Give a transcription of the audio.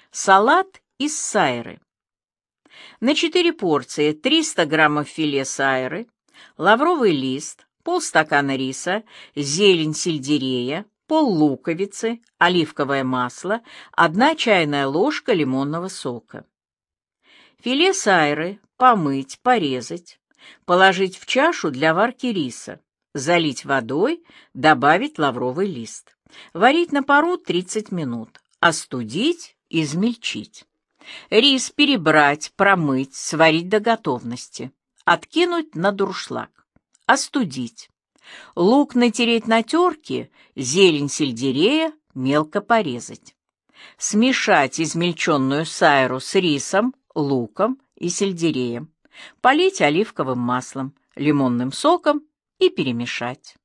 Салат из сайры. На 4 порции 300 граммов филе сайры, лавровый лист, полстакана риса, зелень сельдерея, пол-луковицы, оливковое масло, 1 чайная ложка лимонного сока. Филе сайры помыть, порезать, положить в чашу для варки риса, залить водой, добавить лавровый лист. Варить на пару 30 минут, остудить, измельчить. Рис перебрать, промыть, сварить до готовности. Откинуть на дуршлаг. Остудить. Лук натереть на терке, зелень сельдерея мелко порезать. Смешать измельченную сайру с рисом, луком и сельдереем. Полить оливковым маслом, лимонным соком и перемешать.